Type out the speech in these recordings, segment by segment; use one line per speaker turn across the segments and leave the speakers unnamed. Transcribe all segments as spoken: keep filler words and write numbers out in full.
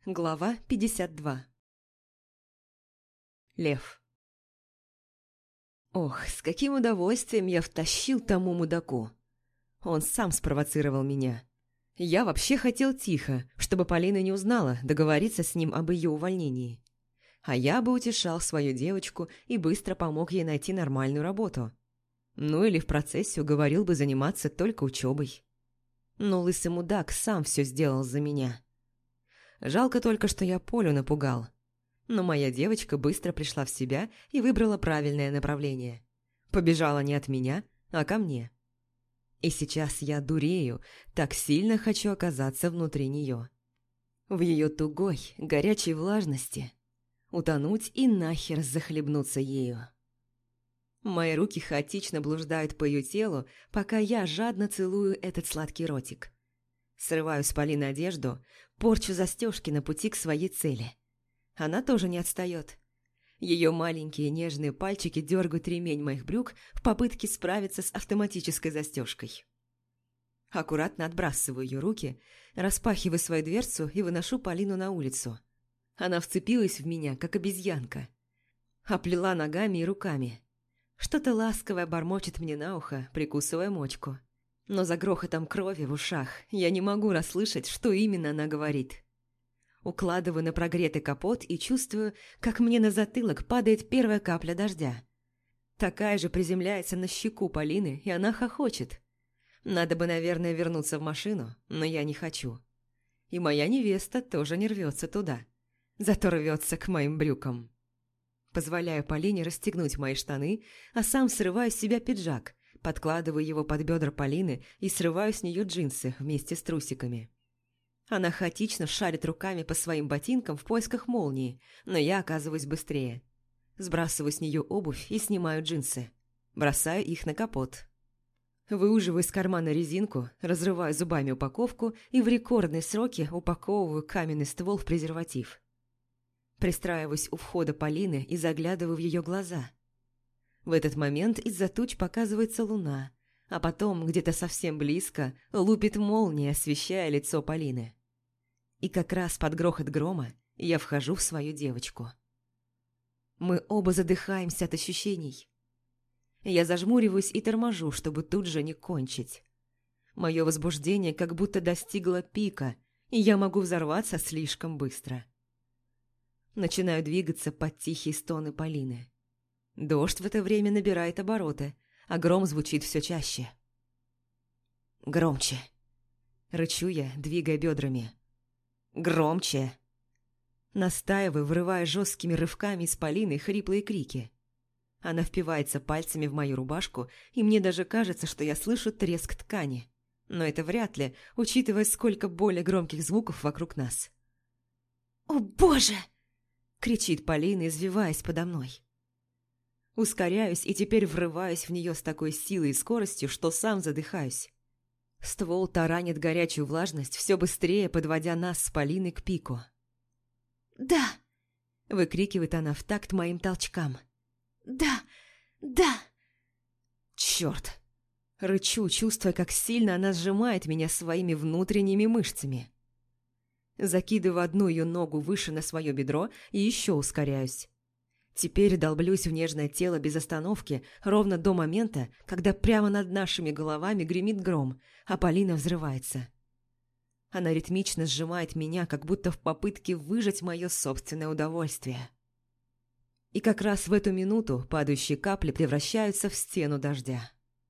Глава пятьдесят два. Лев. Ох, с каким удовольствием я втащил тому мудаку. Он сам спровоцировал меня. Я вообще хотел тихо, чтобы Полина не узнала, договориться с ним об ее увольнении. А я бы утешал свою девочку и быстро помог ей найти нормальную работу. Ну или в процессе уговорил бы заниматься только учебой. Но лысый мудак сам все сделал за меня. Жалко только, что я Полю напугал. Но моя девочка быстро пришла в себя и выбрала правильное направление. Побежала не от меня, а ко мне. И сейчас я дурею, так сильно хочу оказаться внутри нее. В ее тугой, горячей влажности. Утонуть и нахер захлебнуться ею. Мои руки хаотично блуждают по ее телу, пока я жадно целую этот сладкий ротик. Срываю с Полины одежду, порчу застежки на пути к своей цели. Она тоже не отстает. Ее маленькие нежные пальчики дергают ремень моих брюк в попытке справиться с автоматической застежкой. Аккуратно отбрасываю ее руки, распахиваю свою дверцу и выношу Полину на улицу. Она вцепилась в меня, как обезьянка. Оплела ногами и руками. Что-то ласковое бормочет мне на ухо, прикусывая мочку. Но за грохотом крови в ушах я не могу расслышать, что именно она говорит. Укладываю на прогретый капот и чувствую, как мне на затылок падает первая капля дождя. Такая же приземляется на щеку Полины, и она хохочет. Надо бы, наверное, вернуться в машину, но я не хочу. И моя невеста тоже не рвется туда, зато рвется к моим брюкам. Позволяю Полине расстегнуть мои штаны, а сам срываю с себя пиджак, подкладываю его под бедра Полины и срываю с нее джинсы вместе с трусиками. Она хаотично шарит руками по своим ботинкам в поисках молнии, но я оказываюсь быстрее. Сбрасываю с нее обувь и снимаю джинсы. Бросаю их на капот. Выуживаю из кармана резинку, разрываю зубами упаковку и в рекордные сроки упаковываю каменный ствол в презерватив. Пристраиваюсь у входа Полины и заглядываю в ее глаза. В этот момент из-за туч показывается луна, а потом, где-то совсем близко, лупит молния, освещая лицо Полины. И как раз под грохот грома я вхожу в свою девочку. Мы оба задыхаемся от ощущений. Я зажмуриваюсь и торможу, чтобы тут же не кончить. Мое возбуждение как будто достигло пика, и я могу взорваться слишком быстро. Начинаю двигаться под тихие стоны Полины. Дождь в это время набирает обороты, а гром звучит все чаще. «Громче!» – рычу я, двигая бедрами. «Громче!» Настаиваю, вырывая жесткими рывками из Полины хриплые крики. Она впивается пальцами в мою рубашку, и мне даже кажется, что я слышу треск ткани. Но это вряд ли, учитывая, сколько более громких звуков вокруг нас. «О, Боже!» – кричит Полина, извиваясь подо мной. Ускоряюсь и теперь врываюсь в нее с такой силой и скоростью, что сам задыхаюсь. Ствол таранит горячую влажность, все быстрее подводя нас с Полиной к пику. «Да!» – выкрикивает она в такт моим толчкам. «Да! Да!» «Черт!» – рычу, чувствуя, как сильно она сжимает меня своими внутренними мышцами. Закидываю одну ее ногу выше на свое бедро и еще ускоряюсь. Теперь долблюсь в нежное тело без остановки, ровно до момента, когда прямо над нашими головами гремит гром, а Полина взрывается. Она ритмично сжимает меня, как будто в попытке выжать мое собственное удовольствие. И как раз в эту минуту падающие капли превращаются в стену дождя.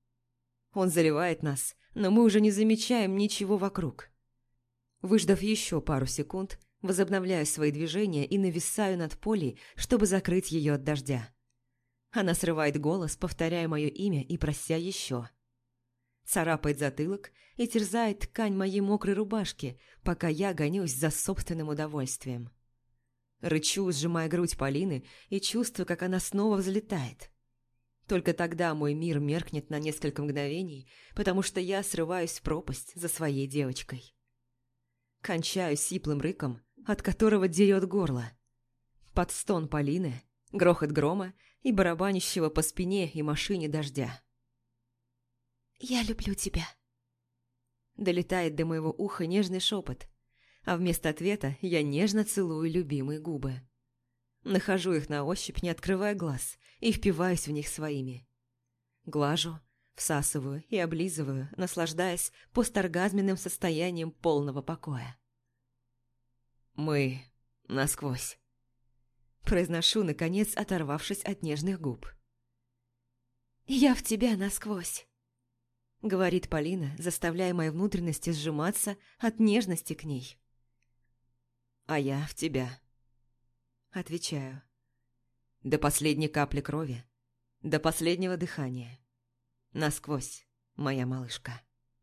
Он заливает нас, но мы уже не замечаем ничего вокруг. Выждав еще пару секунд, возобновляю свои движения и нависаю над Полей, чтобы закрыть ее от дождя. Она срывает голос, повторяя мое имя и прося еще. Царапает затылок и терзает ткань моей мокрой рубашки, пока я гонюсь за собственным удовольствием. Рычу, сжимая грудь Полины, и чувствую, как она снова взлетает. Только тогда мой мир меркнет на несколько мгновений, потому что я срываюсь в пропасть за своей девочкой. Кончаю сиплым рыком, от которого дерет горло. Под стон Полины, грохот грома и барабанящего по спине и машине дождя. «Я люблю тебя», — долетает до моего уха нежный шепот, а вместо ответа я нежно целую любимые губы. Нахожу их на ощупь, не открывая глаз, и впиваюсь в них своими. Глажу, всасываю и облизываю, наслаждаясь посторгазменным состоянием полного покоя. «Мы насквозь», – произношу, наконец, оторвавшись от нежных губ. «Я в тебя насквозь», – говорит Полина, заставляя мои внутренности сжиматься от нежности к ней. «А я в тебя», – отвечаю. До последней капли крови, до последнего дыхания. Насквозь, моя малышка.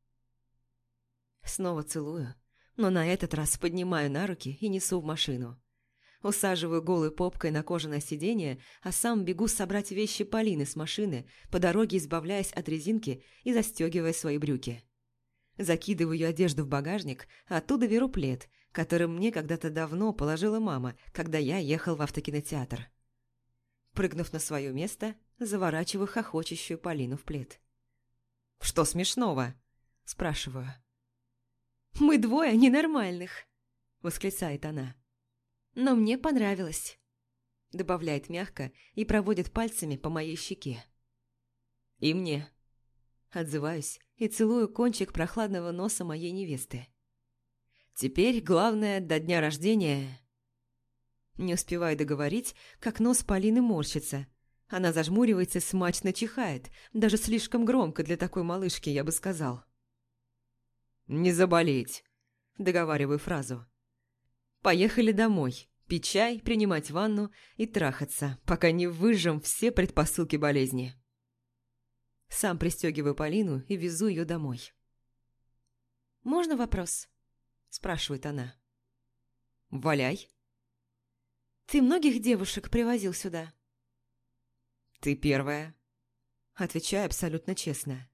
Снова целую, но на этот раз поднимаю на руки и несу в машину. Усаживаю голой попкой на кожаное сиденье, а сам бегу собрать вещи Полины с машины, по дороге избавляясь от резинки и застегивая свои брюки. Закидываю ее одежду в багажник, а оттуда беру плед, который мне когда-то давно положила мама, когда я ехал в автокинотеатр. Прыгнув на свое место, заворачиваю хохочущую Полину в плед. «Что смешного?» – спрашиваю. «Мы двое ненормальных!» – восклицает она. «Но мне понравилось», – добавляет мягко и проводит пальцами по моей щеке. «И мне», – отзываюсь и целую кончик прохладного носа моей невесты. «Теперь главное до дня рождения...» Не успеваю договорить, как нос Полины морщится. Она зажмуривается и смачно чихает, даже слишком громко для такой малышки, я бы сказал. «Не заболеть», – договариваю фразу. «Поехали домой, пить чай, принимать ванну и трахаться, пока не выжжем все предпосылки болезни». Сам пристегиваю Полину и везу ее домой. «Можно вопрос?» – спрашивает она. «Валяй». «Ты многих девушек привозил сюда?» «Ты первая», – отвечаю абсолютно честно.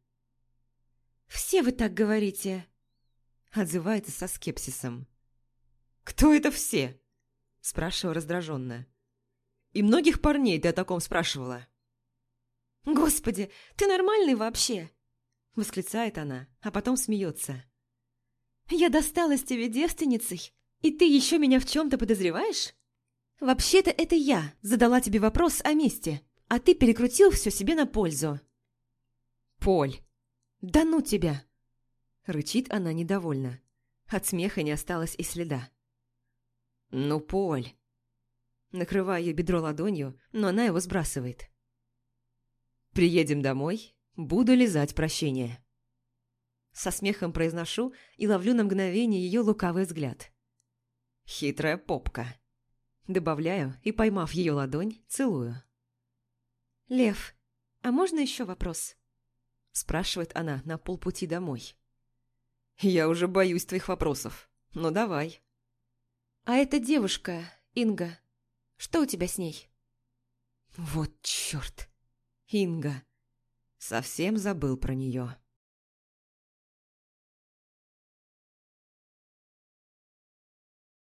«Все вы так говорите», – отзывается со скепсисом. «Кто это все?» – спрашиваю раздраженно. «И многих парней ты о таком спрашивала?» «Господи, ты нормальный вообще?» – восклицает она, а потом смеется. «Я досталась тебе девственницей, и ты еще меня в чем-то подозреваешь? Вообще-то это я задала тебе вопрос о месте, а ты перекрутил все себе на пользу». «Поль, да ну тебя!» – рычит она недовольно. От смеха не осталось и следа. «Ну, Поль!» Накрываю ее бедро ладонью, но она его сбрасывает. «Приедем домой, буду лизать прощения». Со смехом произношу и ловлю на мгновение ее лукавый взгляд. «Хитрая попка». Добавляю и, поймав ее ладонь, целую. «Лев, а можно еще вопрос?» Спрашивает она на полпути домой. «Я уже боюсь твоих вопросов. Ну, давай». «А эта девушка, Инга, что у тебя с ней?» «Вот черт! Инга! Совсем забыл про нее».